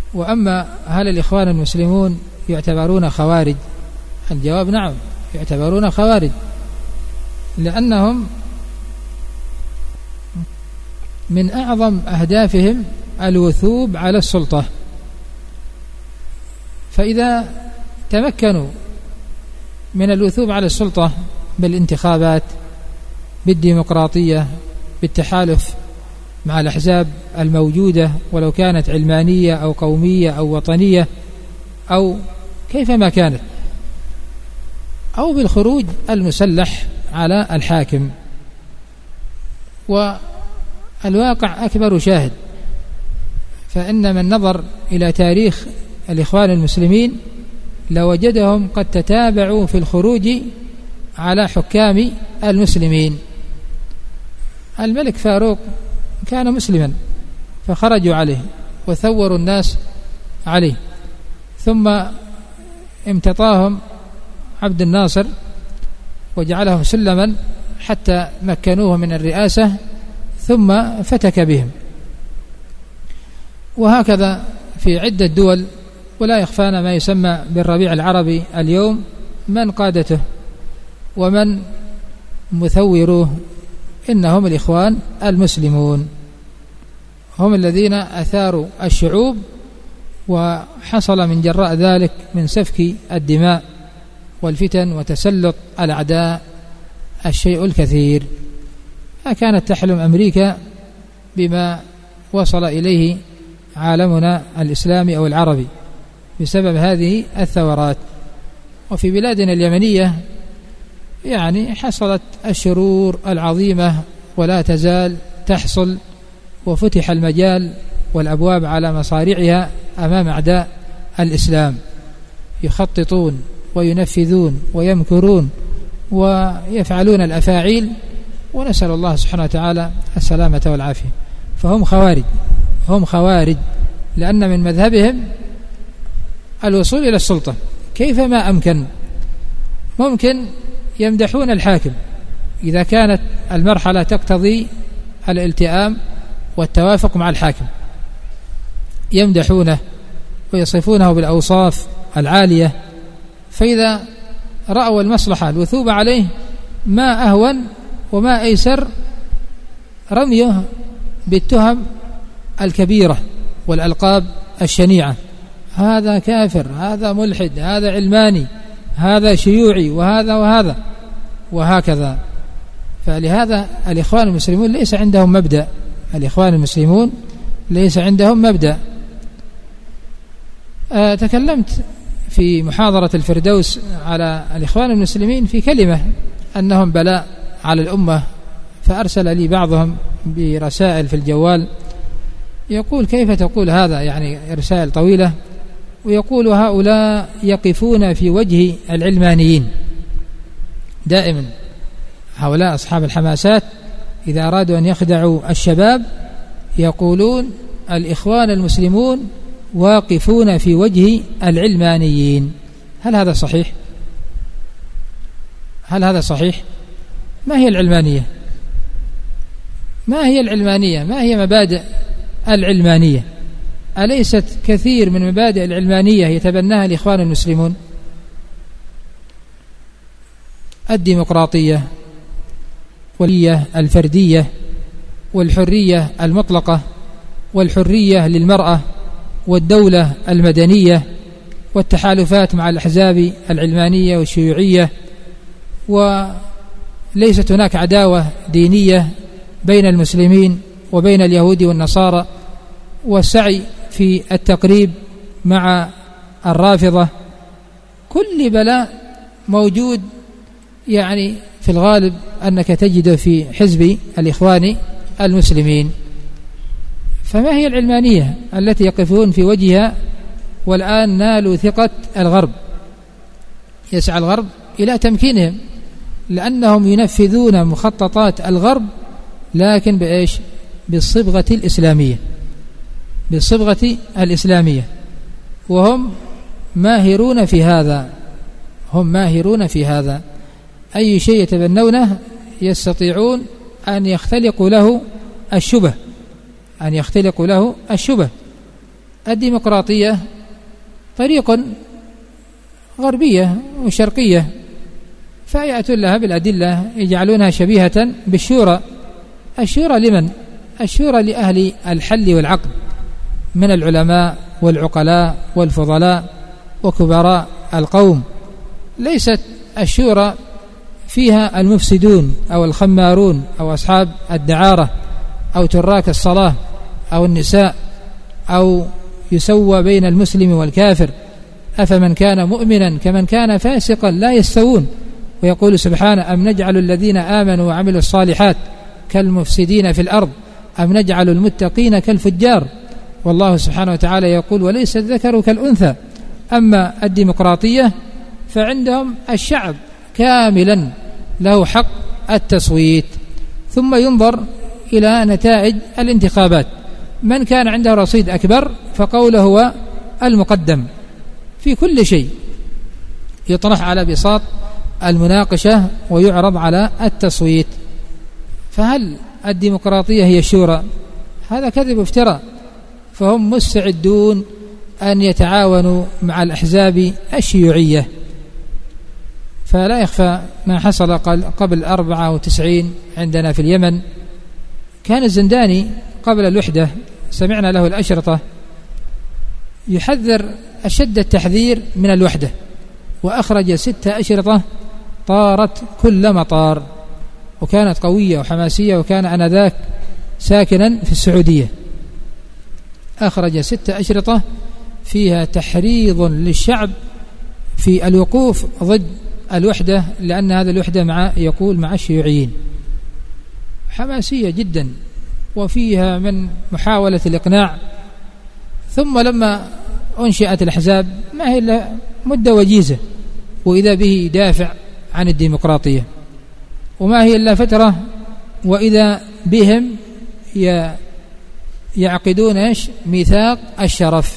وأما هل الإخوان المسلمون يعتبرون خوارج؟ الجواب نعم، يعتبرون خوارج، لأنهم من أعظم أهدافهم الوثوب على السلطة، فإذا تمكنوا من الوثوب على السلطة بالانتخابات، بالديمقراطية، بالتحالف مع الأحزاب الموجودة ولو كانت علمانية أو قومية أو وطنية أو كيفما كانت، أو بالخروج المسلح على الحاكم. والواقع أكبر شاهد، فإن من نظر إلى تاريخ الإخوان المسلمين لوجدهم قد تتابعوا في الخروج على حكام المسلمين. الملك فاروق كان مسلما فخرجوا عليه وثوروا الناس عليه، ثم امتطاهم عبد الناصر وجعلهم سلما حتى مكنوه من الرئاسة ثم فتك بهم. وهكذا في عدة دول، ولا يخفانا ما يسمى بالربيع العربي اليوم من قادته ومن مثوروه إنهم الإخوان المسلمون، هم الذين أثاروا الشعوب وحصل من جراء ذلك من سفك الدماء والفتن وتسلط الأعداء الشيء الكثير. ما كانت تحلم أمريكا بما وصل إليه عالمنا الإسلامي أو العربي بسبب هذه الثورات. وفي بلادنا اليمنية يعني حصلت الشرور العظيمة ولا تزال تحصل، وفتح المجال والأبواب على مصاريعها أمام أعداء الإسلام، يخططون وينفذون ويمكرون ويفعلون الأفاعيل، ونسأل الله سبحانه وتعالى السلامة والعافية. فهم خوارج، هم خوارج لأن من مذهبهم الوصول إلى السلطة كيفما أمكن. ممكن يمدحون الحاكم إذا كانت المرحلة تقتضي الالتئام والتوافق مع الحاكم، يمدحونه ويصفونه بالأوصاف العالية، فإذا رأوا المصلحة الوثوب عليه ما أهون وما أيسر رميه بالتهم الكبيرة والألقاب الشنيعة، هذا كافر، هذا ملحد، هذا علماني، هذا شيوعي، وهذا وهذا وهكذا. فلهذا الإخوان المسلمون ليس عندهم مبدأ، الإخوان المسلمون ليس عندهم مبدأ. تكلمت في محاضرة الفردوس على الإخوان المسلمين في كلمة أنهم بلاء على الأمة، فأرسل لي بعضهم برسائل في الجوال يقول كيف تقول هذا، يعني رسائل طويلة، ويقول هؤلاء يقفون في وجه العلمانيين. دائما هؤلاء أصحاب الحماسات إذا أرادوا أن يخدعوا الشباب يقولون الإخوان المسلمون واقفون في وجه العلمانيين. هل هذا صحيح؟ هل هذا صحيح؟ ما هي العلمانية؟ ما هي العلمانية؟ ما هي مبادئ العلمانية؟ أليست كثير من مبادئ العلمانية يتبناها الإخوان المسلمون؟ الديمقراطية والحرية الفردية والحرية المطلقة والحرية للمرأة والدولة المدنية والتحالفات مع الأحزاب العلمانية والشيوعية، وليست هناك عداوة دينية بين المسلمين وبين اليهود والنصارى، والسعي في التقريب مع الرافضة. كل بلاء موجود يعني في الغالب أنك تجد في حزب الإخوان المسلمين. فما هي العلمانية التي يقفون في وجهها والآن نالوا ثقة الغرب؟ يسعى الغرب إلى تمكينهم لأنهم ينفذون مخططات الغرب، لكن بإيش؟ بالصبغة الإسلامية، بالصبغة الإسلامية، وهم ماهرون في هذا، هم ماهرون في هذا. أي شيء يتبنونه يستطيعون أن يختلقوا له الشبه، أن يختلقوا له الشبه. الديمقراطية طريق غربية وشرقية، فيأتون لها بالأدلة يجعلونها شبيهة بالشورى. الشورى لمن؟ الشورى لأهل الحل والعقد من العلماء والعقلاء والفضلاء وكبراء القوم. ليست الشورى فيها المفسدون أو الخمارون أو أصحاب الدعارة أو تراك الصلاة أو النساء، أو يسوى بين المسلم والكافر، أفمن كان مؤمنا كمن كان فاسقا لا يستوون. ويقول سبحانه: أم نجعل الذين آمنوا وعملوا الصالحات كالمفسدين في الأرض أم نجعل المتقين كالفجار. والله سبحانه وتعالى يقول: وليس الذكر كالأنثى. أما الديمقراطية فعندهم الشعب كاملا له حق التصويت، ثم ينظر إلى نتائج الانتخابات، من كان عنده رصيد أكبر فقوله هو المقدم في كل شيء، يطرح على بساط المناقشة ويعرض على التصويت. فهل الديمقراطية هي الشورى؟ هذا كذب وافتراء. فهم مستعدون أن يتعاونوا مع الأحزاب الشيوعية. فلا يخفى ما حصل قبل 94 عندنا في اليمن. كان الزنداني قبل الوحدة سمعنا له الأشرطة يحذر أشد التحذير من الوحدة، وأخرج 6 أشرطة طارت كل مطار، وكانت قوية وحماسية، وكان آنذاك ساكنا في السعودية. أخرج 6 أشرطة فيها تحريض للشعب في الوقوف ضد الوحدة، لأن هذه الوحدة مع الشيوعيين، حماسية جدا، وفيها من محاولة الإقناع. ثم لما أنشئت الأحزاب ما هي إلا مدة وجيزة، وإذا به يدافع عن الديمقراطية، وما هي إلا فترة وإذا بهم يعقدون ميثاق الشرف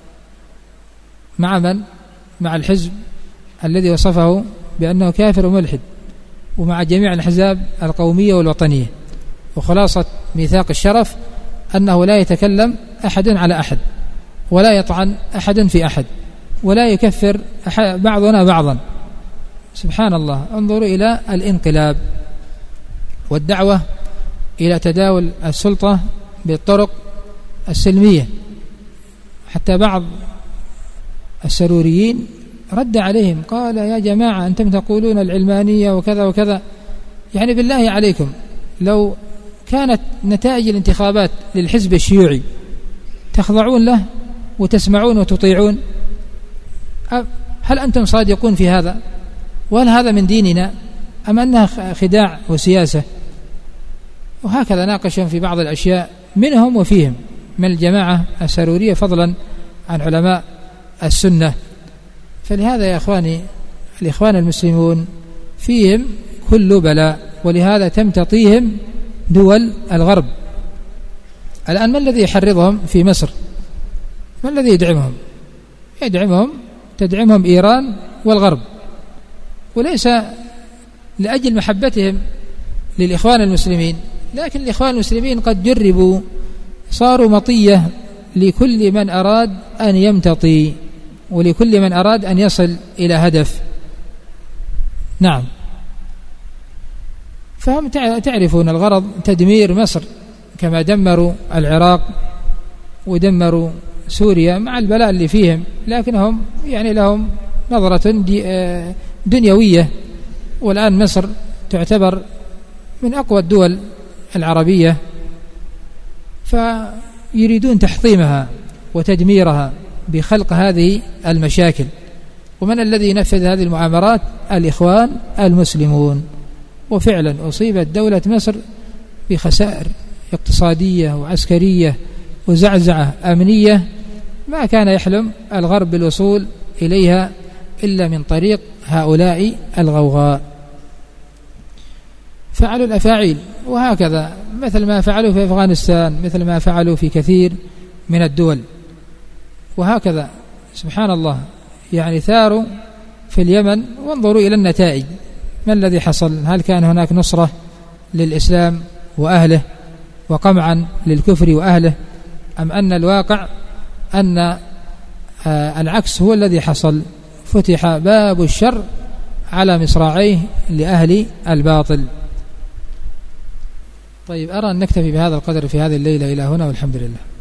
مع من؟ مع الحزب الذي وصفه بأنه كافر وملحد، ومع جميع الأحزاب القومية والوطنية. وخلاصة ميثاق الشرف أنه لا يتكلم أحد على أحد، ولا يطعن أحد في أحد، ولا يكفر بعضنا بعضا. سبحان الله، انظروا إلى الانقلاب والدعوة إلى تداول السلطة بالطرق السلمية. حتى بعض السروريين رد عليهم قال: يا جماعة أنتم تقولون العلمانية وكذا وكذا، يعني بالله عليكم لو كانت نتائج الانتخابات للحزب الشيوعي تخضعون له وتسمعون وتطيعون؟ هل أنتم صادقون في هذا؟ وهل هذا من ديننا أم أنها خداع وسياسة؟ وهكذا ناقشهم في بعض الأشياء منهم وفيهم من الجماعة السرورية، فضلا عن علماء السنة. فلهذا يا أخواني الإخوان المسلمون فيهم كل بلاء، ولهذا تمتطيهم دول الغرب. الآن ما الذي يحرضهم في مصر؟ ما الذي يدعمهم؟ تدعمهم إيران والغرب، وليس لأجل محبتهم للإخوان المسلمين، لكن الإخوان المسلمين قد جربوا، صاروا مطية لكل من أراد أن يمتطي، ولكل من أراد أن يصل إلى هدف. نعم، فهم تعرفون الغرض تدمير مصر كما دمروا العراق ودمروا سوريا مع البلاء اللي فيهم، لكنهم يعني لهم نظرة دنيوية. والآن مصر تعتبر من أقوى الدول العربية، فيريدون تحطيمها وتدميرها بخلق هذه المشاكل. ومن الذي ينفذ هذه المؤامرات؟ الإخوان المسلمون. وفعلا أصيبت دولة مصر بخسائر اقتصادية وعسكرية وزعزعة أمنية ما كان يحلم الغرب بالوصول إليها إلا من طريق هؤلاء الغوغاء. فعلوا الأفاعيل، وهكذا مثل ما فعلوا في أفغانستان، مثل ما فعلوا في كثير من الدول، وهكذا سبحان الله يعني ثاروا في اليمن. وانظروا إلى النتائج، ما الذي حصل؟ هل كان هناك نصرة للإسلام وأهله وقمعا للكفر وأهله، أم أن الواقع أن العكس هو الذي حصل، فتح باب الشر على مصراعيه لأهل الباطل. طيب، أرى أن نكتفي بهذا القدر في هذه الليلة إلى هنا، والحمد لله.